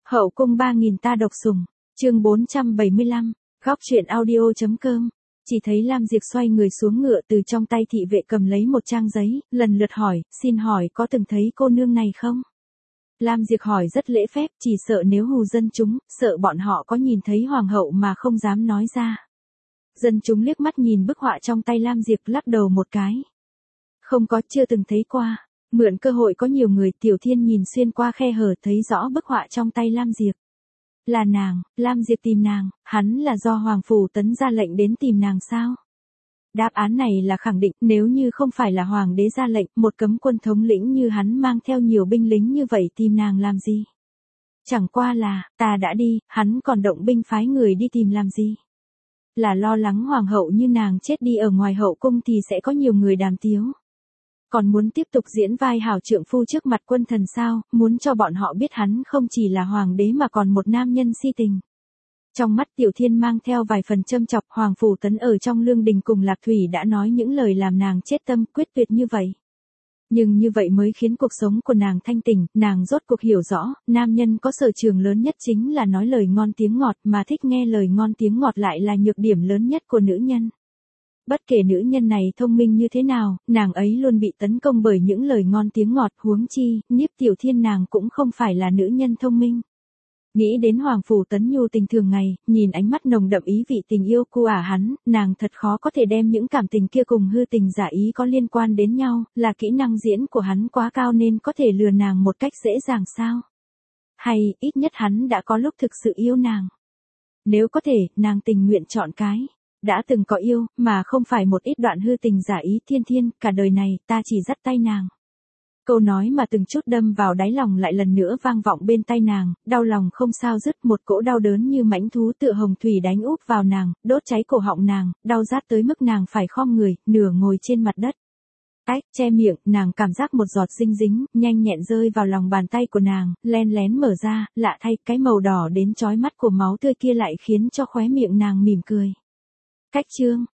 Hậu cung 3000 ta độc sủng, chương 475, góc truyện audio.com. Chỉ thấy Lam Diệp xoay người xuống ngựa, từ trong tay thị vệ cầm lấy một trang giấy, lần lượt hỏi, xin hỏi có từng thấy cô nương này không? Lam Diệp hỏi rất lễ phép, chỉ sợ nếu hù dân chúng, sợ bọn họ có nhìn thấy hoàng hậu mà không dám nói ra. Dân chúng liếc mắt nhìn bức họa trong tay Lam Diệp, lắc đầu một cái. Không có, chưa từng thấy qua. Mượn cơ hội có nhiều người, Tiểu Thiên nhìn xuyên qua khe hở thấy rõ bức họa trong tay Lam Diệp. Là nàng, Lam Diệp tìm nàng, hắn là do Hoàng Phủ Tấn ra lệnh đến tìm nàng sao? Đáp án này là khẳng định, nếu như không phải là Hoàng đế ra lệnh, một cấm quân thống lĩnh như hắn mang theo nhiều binh lính như vậy tìm nàng làm gì? Chẳng qua là, ta đã đi, hắn còn động binh phái người đi tìm làm gì? Là lo lắng hoàng hậu như nàng chết đi ở ngoài hậu cung thì sẽ có nhiều người đàm tiếu. Còn muốn tiếp tục diễn vai hảo trượng phu trước mặt quân thần sao, muốn cho bọn họ biết hắn không chỉ là hoàng đế mà còn một nam nhân si tình. Trong mắt Tiểu Thiên mang theo vài phần châm chọc, Hoàng Phủ Tấn ở trong lương đình cùng Lạc Thủy đã nói những lời làm nàng chết tâm quyết tuyệt như vậy. Nhưng như vậy mới khiến cuộc sống của nàng thanh tỉnh, nàng rốt cuộc hiểu rõ, nam nhân có sở trường lớn nhất chính là nói lời ngon tiếng ngọt, mà thích nghe lời ngon tiếng ngọt lại là nhược điểm lớn nhất của nữ nhân. Bất kể nữ nhân này thông minh như thế nào, nàng ấy luôn bị tấn công bởi những lời ngon tiếng ngọt, huống chi, Niếp Tiểu Thiên nàng cũng không phải là nữ nhân thông minh. Nghĩ đến Hoàng Phủ Tấn nhu tình thường ngày, nhìn ánh mắt nồng đậm ý vị tình yêu của hắn, nàng thật khó có thể đem những cảm tình kia cùng hư tình giả ý có liên quan đến nhau, là kỹ năng diễn của hắn quá cao nên có thể lừa nàng một cách dễ dàng sao? Hay, ít nhất hắn đã có lúc thực sự yêu nàng. Nếu có thể, nàng tình nguyện chọn cái đã từng có yêu, mà không phải một ít đoạn hư tình giả ý. Thiên Thiên, cả đời này, ta chỉ dắt tay nàng. Câu nói mà từng chút đâm vào đáy lòng lại lần nữa vang vọng bên tai nàng, đau lòng không sao dứt, một cỗ đau đớn như mãnh thú tựa hồng thủy đánh úp vào nàng, đốt cháy cổ họng nàng, đau rát tới mức nàng phải khom người, nửa ngồi trên mặt đất. Che miệng, nàng cảm giác một giọt dinh dính, nhanh nhẹn rơi vào lòng bàn tay của nàng, len lén mở ra, lạ thay, cái màu đỏ đến chói mắt của máu tươi kia lại khiến cho khóe miệng nàng mỉm cười. Chương